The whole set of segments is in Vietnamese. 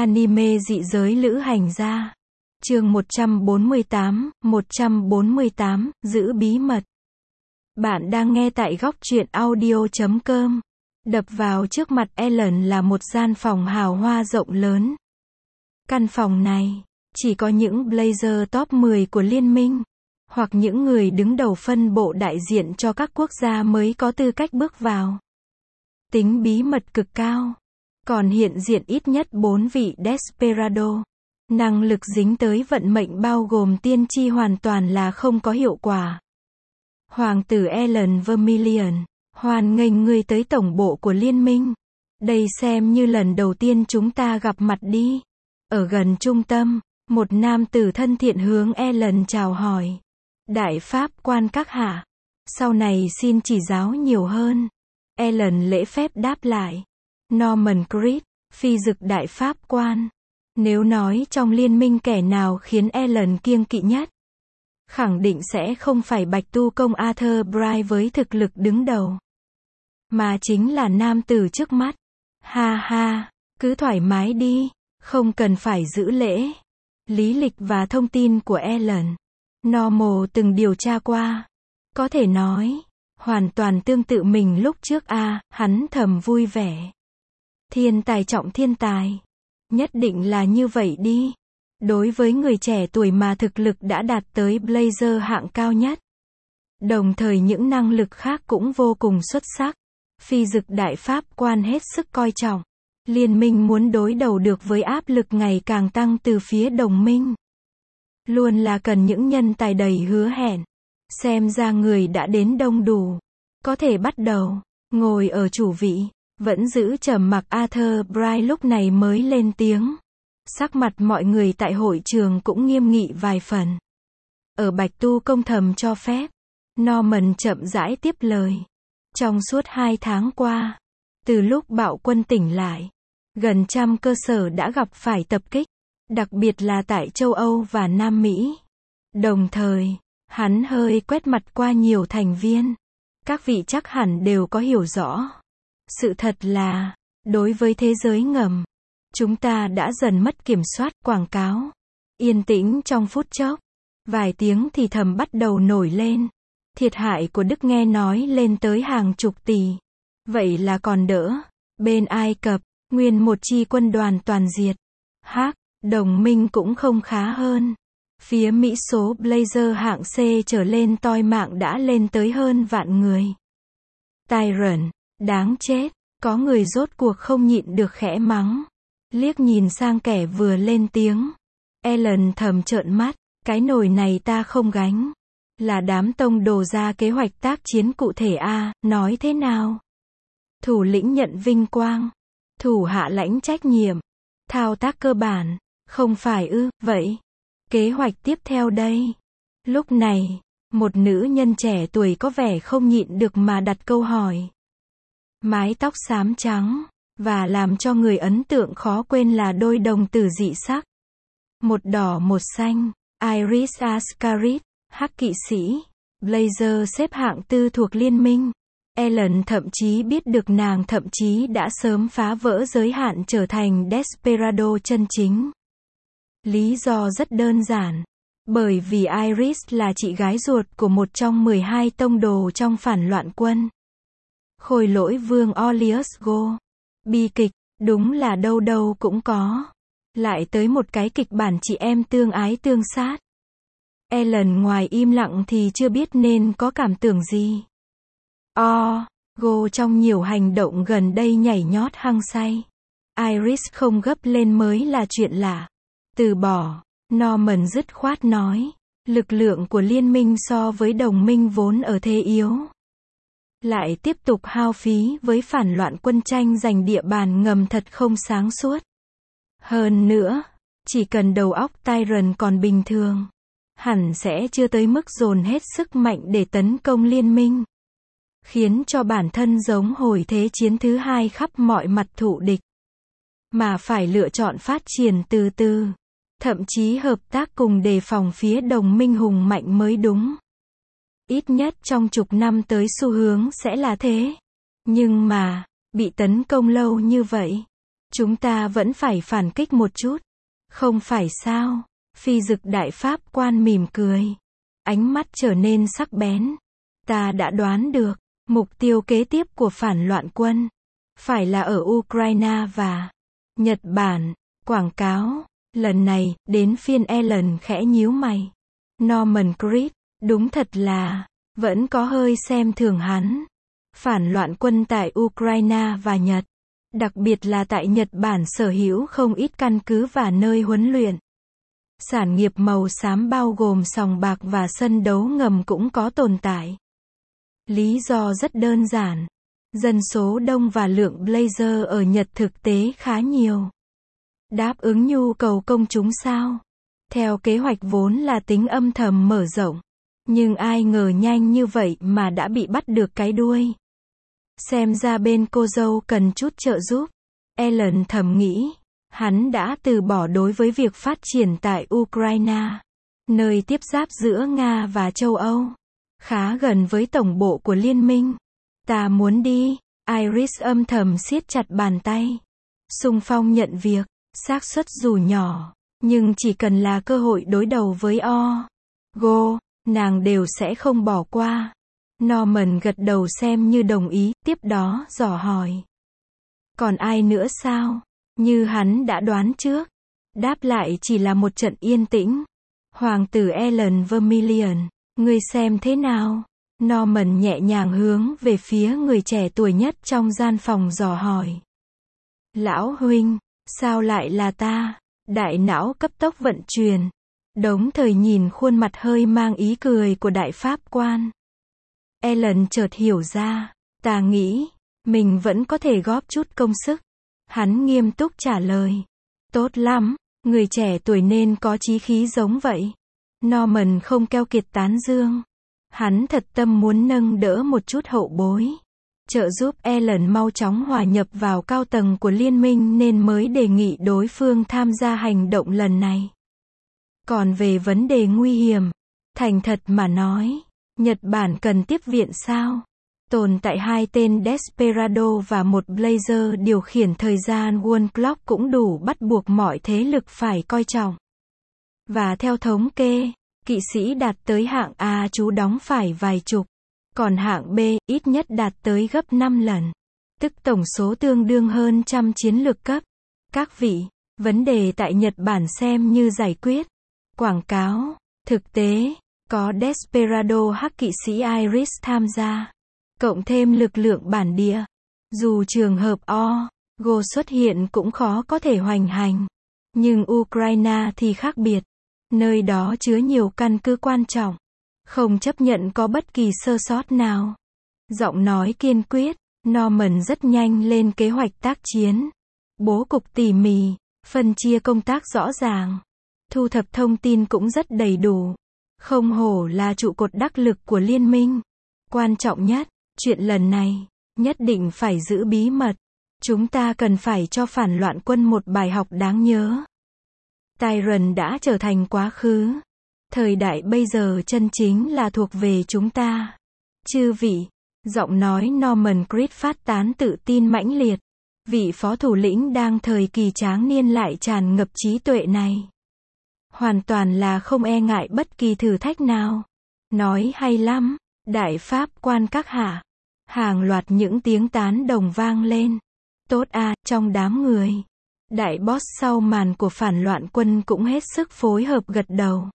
Anime dị giới lữ hành gia. Chương 148, giữ bí mật. Bạn đang nghe tại góc truyện audio.com. Đập vào trước mặt Ellen là một gian phòng hào hoa rộng lớn. Căn phòng này chỉ có những Blazer top 10 của liên minh, hoặc những người đứng đầu phân bộ đại diện cho các quốc gia mới có tư cách bước vào. Tính bí mật cực cao. Còn hiện diện ít nhất 4 vị Desperado. Năng lực dính tới vận mệnh bao gồm tiên tri hoàn toàn là không có hiệu quả. Hoàng tử Ellen Vermilion, hoan nghênh ngươi tới tổng bộ của liên minh. Đây xem như lần đầu tiên chúng ta gặp mặt đi. Ở gần trung tâm, một nam tử thân thiện hướng Ellen chào hỏi. Đại pháp quan các hạ, sau này xin chỉ giáo nhiều hơn. Ellen lễ phép đáp lại. Norman Creed, phi dực đại pháp quan. Nếu nói trong liên minh kẻ nào khiến Ellen kiêng kỵ nhất, khẳng định sẽ không phải Bạch Tu Công Arthur Bray với thực lực đứng đầu, mà chính là nam tử trước mắt. Ha ha, cứ thoải mái đi, không cần phải giữ lễ. Lý lịch và thông tin của Ellen, Normal từng điều tra qua. Có thể nói, hoàn toàn tương tự mình lúc trước hắn thầm vui vẻ. Thiên tài trọng thiên tài. Nhất định là như vậy đi. Đối với người trẻ tuổi mà thực lực đã đạt tới Blazer hạng cao nhất, đồng thời những năng lực khác cũng vô cùng xuất sắc, phi dực đại pháp quan hết sức coi trọng. Liên minh muốn đối đầu được với áp lực ngày càng tăng từ phía đồng minh, luôn là cần những nhân tài đầy hứa hẹn. Xem ra người đã đến đông đủ, có thể bắt đầu. Ngồi ở chủ vị, vẫn giữ trầm mặc Arthur Bray lúc này mới lên tiếng. Sắc mặt mọi người tại hội trường cũng nghiêm nghị vài phần. Ở Bạch Tu Công thầm cho phép, Norman chậm rãi tiếp lời. Trong suốt 2 tháng qua, từ lúc bạo quân tỉnh lại, gần trăm cơ sở đã gặp phải tập kích, đặc biệt là tại châu Âu và Nam Mỹ. Đồng thời, hắn hơi quét mặt qua nhiều thành viên. Các vị chắc hẳn đều có hiểu rõ. Sự thật là, đối với thế giới ngầm, chúng ta đã dần mất kiểm soát. Quảng cáo yên tĩnh trong phút chốc, vài tiếng thì thầm bắt đầu nổi lên. Thiệt hại của Đức nghe nói lên tới hàng chục tỷ. Vậy là còn đỡ. Bên Ai Cập, nguyên một chi quân đoàn toàn diệt. Đồng minh cũng không khá hơn. Phía Mỹ số Blazer hạng C trở lên toi mạng đã lên tới hơn vạn người. Tyrant, đáng chết. Có người rốt cuộc không nhịn được khẽ mắng. Liếc nhìn sang kẻ vừa lên tiếng. Ellen thầm trợn mắt. Cái nồi này ta không gánh. Là đám tông đồ ra kế hoạch tác chiến cụ thể nói thế nào? Thủ lĩnh nhận vinh quang, thủ hạ lãnh trách nhiệm, thao tác cơ bản, không phải vậy? Kế hoạch tiếp theo đây. Lúc này, một nữ nhân trẻ tuổi có vẻ không nhịn được mà đặt câu hỏi. Mái tóc xám trắng, và làm cho người ấn tượng khó quên là đôi đồng tử dị sắc. Một đỏ một xanh, Iris Ascaris, hắc kỵ sĩ, Blazer xếp hạng 4 thuộc liên minh. Ellen thậm chí biết được nàng thậm chí đã sớm phá vỡ giới hạn trở thành Desperado chân chính. Lý do rất đơn giản. Bởi vì Iris là chị gái ruột của một trong 12 tông đồ trong phản loạn quân. Khôi lỗi vương Orlius Go. Bi kịch, đúng là đâu đâu cũng có. Lại tới một cái kịch bản chị em tương ái tương sát. Ellen ngoài im lặng thì chưa biết nên có cảm tưởng gì. Go trong nhiều hành động gần đây nhảy nhót hăng say. Iris không gấp lên mới là chuyện lạ. Từ bỏ, Norman dứt khoát nói. Lực lượng của liên minh so với đồng minh vốn ở thế yếu. Lại tiếp tục hao phí với phản loạn quân tranh giành địa bàn ngầm thật không sáng suốt. Hơn nữa, chỉ cần đầu óc Tyrant còn bình thường, hẳn sẽ chưa tới mức dồn hết sức mạnh để tấn công liên minh, khiến cho bản thân giống hồi thế chiến thứ 2 khắp mọi mặt thụ địch, mà phải lựa chọn phát triển từ từ, thậm chí hợp tác cùng đề phòng phía đồng minh hùng mạnh mới đúng. Ít nhất trong chục năm tới xu hướng sẽ là thế. Nhưng mà, bị tấn công lâu như vậy, Chúng ta vẫn phải phản kích một chút. Không phải sao? Phi dực đại pháp quan mỉm cười. Ánh mắt trở nên sắc bén. Ta đã đoán được, mục tiêu kế tiếp của phản loạn quân phải là ở Ukraine và Nhật Bản. Quảng cáo. Lần này, đến phiên Ellen khẽ nhíu mày. Norman Creed, đúng thật là, vẫn có hơi xem thường hắn. Phản loạn quân tại Ukraine và Nhật, đặc biệt là tại Nhật Bản sở hữu không ít căn cứ và nơi huấn luyện. Sản nghiệp màu xám bao gồm sòng bạc và sân đấu ngầm cũng có tồn tại. Lý do rất đơn giản. Dân số đông và lượng blazer ở Nhật thực tế khá nhiều. Đáp ứng nhu cầu công chúng sao? Theo kế hoạch vốn là tính âm thầm mở rộng. Nhưng ai ngờ nhanh như vậy mà đã bị bắt được cái đuôi. Xem ra bên cô dâu cần chút trợ giúp. Ellen thầm nghĩ. Hắn đã từ bỏ đối với việc phát triển tại Ukraine, nơi tiếp giáp giữa Nga và châu Âu, khá gần với tổng bộ của liên minh. Ta muốn đi. Iris âm thầm siết chặt bàn tay. Xung phong nhận việc, xác suất dù nhỏ, nhưng chỉ cần là cơ hội đối đầu với Go, nàng đều sẽ không bỏ qua. Norman gật đầu xem như đồng ý, tiếp đó dò hỏi. Còn ai nữa sao? Như hắn đã đoán trước. Đáp lại chỉ là một trận yên tĩnh. Hoàng tử Ellen Vermillion, ngươi xem thế nào? Norman nhẹ nhàng hướng về phía người trẻ tuổi nhất trong gian phòng dò hỏi. Lão huynh, sao lại là ta? Đại não cấp tốc vận chuyển. Đống thời nhìn khuôn mặt hơi mang ý cười của đại pháp quan. Ellen chợt hiểu ra. Ta nghĩ, mình vẫn có thể góp chút công sức. Hắn nghiêm túc trả lời. Tốt lắm, người trẻ tuổi nên có chí khí giống vậy. Norman không keo kiệt tán dương. Hắn thật tâm muốn nâng đỡ một chút hậu bối. Trợ giúp Ellen mau chóng hòa nhập vào cao tầng của liên minh nên mới đề nghị đối phương tham gia hành động lần này. Còn về vấn đề nguy hiểm, thành thật mà nói, Nhật Bản cần tiếp viện sao? Tồn tại 2 tên Desperado và một Blazer điều khiển thời gian World Clock cũng đủ bắt buộc mọi thế lực phải coi trọng. Và theo thống kê, kỵ sĩ đạt tới hạng A trú đóng phải vài chục, còn hạng B ít nhất đạt tới gấp 5 lần. Tức tổng số tương đương hơn trăm chiến lược cấp. Các vị, vấn đề tại Nhật Bản xem như giải quyết. Quảng cáo, thực tế, có Desperado hắc kỵ sĩ Iris tham gia. Cộng thêm lực lượng bản địa. Dù trường hợp Go xuất hiện cũng khó có thể hoành hành. Nhưng Ukraine thì khác biệt. Nơi đó chứa nhiều căn cứ quan trọng. Không chấp nhận có bất kỳ sơ sót nào. Giọng nói kiên quyết, Norman rất nhanh lên kế hoạch tác chiến. Bố cục tỉ mỉ, phân chia công tác rõ ràng. Thu thập thông tin cũng rất đầy đủ. Không hổ là trụ cột đắc lực của liên minh. Quan trọng nhất, chuyện lần này, nhất định phải giữ bí mật. Chúng ta cần phải cho phản loạn quân một bài học đáng nhớ. Tyrann đã trở thành quá khứ. Thời đại bây giờ chân chính là thuộc về chúng ta. Chư vị, giọng nói Norman Creed phát tán tự tin mãnh liệt. Vị phó thủ lĩnh đang thời kỳ tráng niên lại tràn ngập trí tuệ này. Hoàn toàn là không e ngại bất kỳ thử thách nào. Nói hay lắm, đại pháp quan các hạ. Hàng loạt những tiếng tán đồng vang lên. Tốt à, trong đám người. Đại boss sau màn của phản loạn quân cũng hết sức phối hợp gật đầu.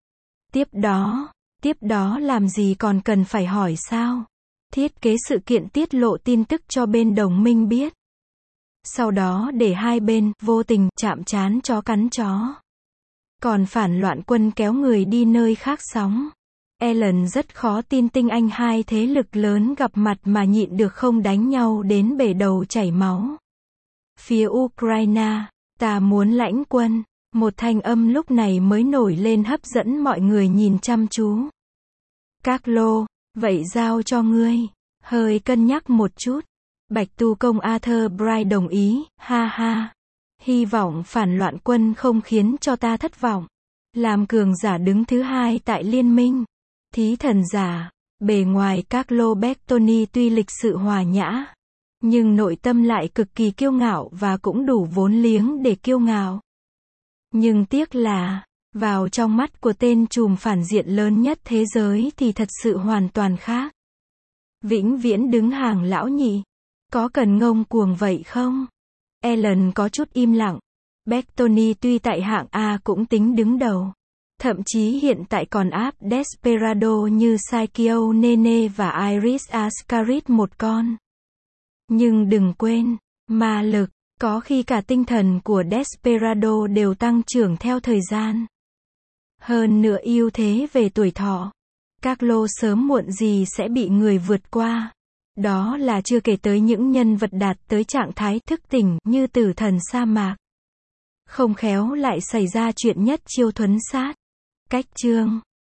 Tiếp đó làm gì còn cần phải hỏi sao? Thiết kế sự kiện tiết lộ tin tức cho bên đồng minh biết. Sau đó để hai bên vô tình chạm trán chó cắn chó. Còn phản loạn quân kéo người đi nơi khác sóng. Ellen rất khó tin tinh anh hai thế lực lớn gặp mặt mà nhịn được không đánh nhau đến bể đầu chảy máu. Phía Ukraine, ta muốn lãnh quân. Một thanh âm lúc này mới nổi lên hấp dẫn mọi người nhìn chăm chú. Carlo, vậy giao cho ngươi. Hơi cân nhắc một chút. Bạch tu công Arthur Bright đồng ý, ha ha. Hy vọng phản loạn quân không khiến cho ta thất vọng. Làm cường giả đứng thứ hai tại liên minh. Thí thần giả, bề ngoài Carlo Bertoni tuy lịch sự hòa nhã, Nhưng nội tâm lại cực kỳ kiêu ngạo và cũng đủ vốn liếng để kiêu ngạo. Nhưng tiếc là, vào trong mắt của tên trùm phản diện lớn nhất thế giới thì thật sự hoàn toàn khác. Vĩnh viễn đứng hàng lão nhị. Có cần ngông cuồng vậy không? Ellen có chút im lặng. Bettany tuy tại hạng A cũng tính đứng đầu. Thậm chí hiện tại còn áp Desperado như Saikyo Nene và Iris Ascaris một con. Nhưng đừng quên, ma lực, có khi cả tinh thần của Desperado đều tăng trưởng theo thời gian. Hơn nữa ưu thế về tuổi thọ. Carlo sớm muộn gì sẽ bị người vượt qua. Đó là chưa kể tới những nhân vật đạt tới trạng thái thức tỉnh như tử thần sa mạc. Không khéo lại xảy ra chuyện nhất chiêu thuấn sát. Cách chương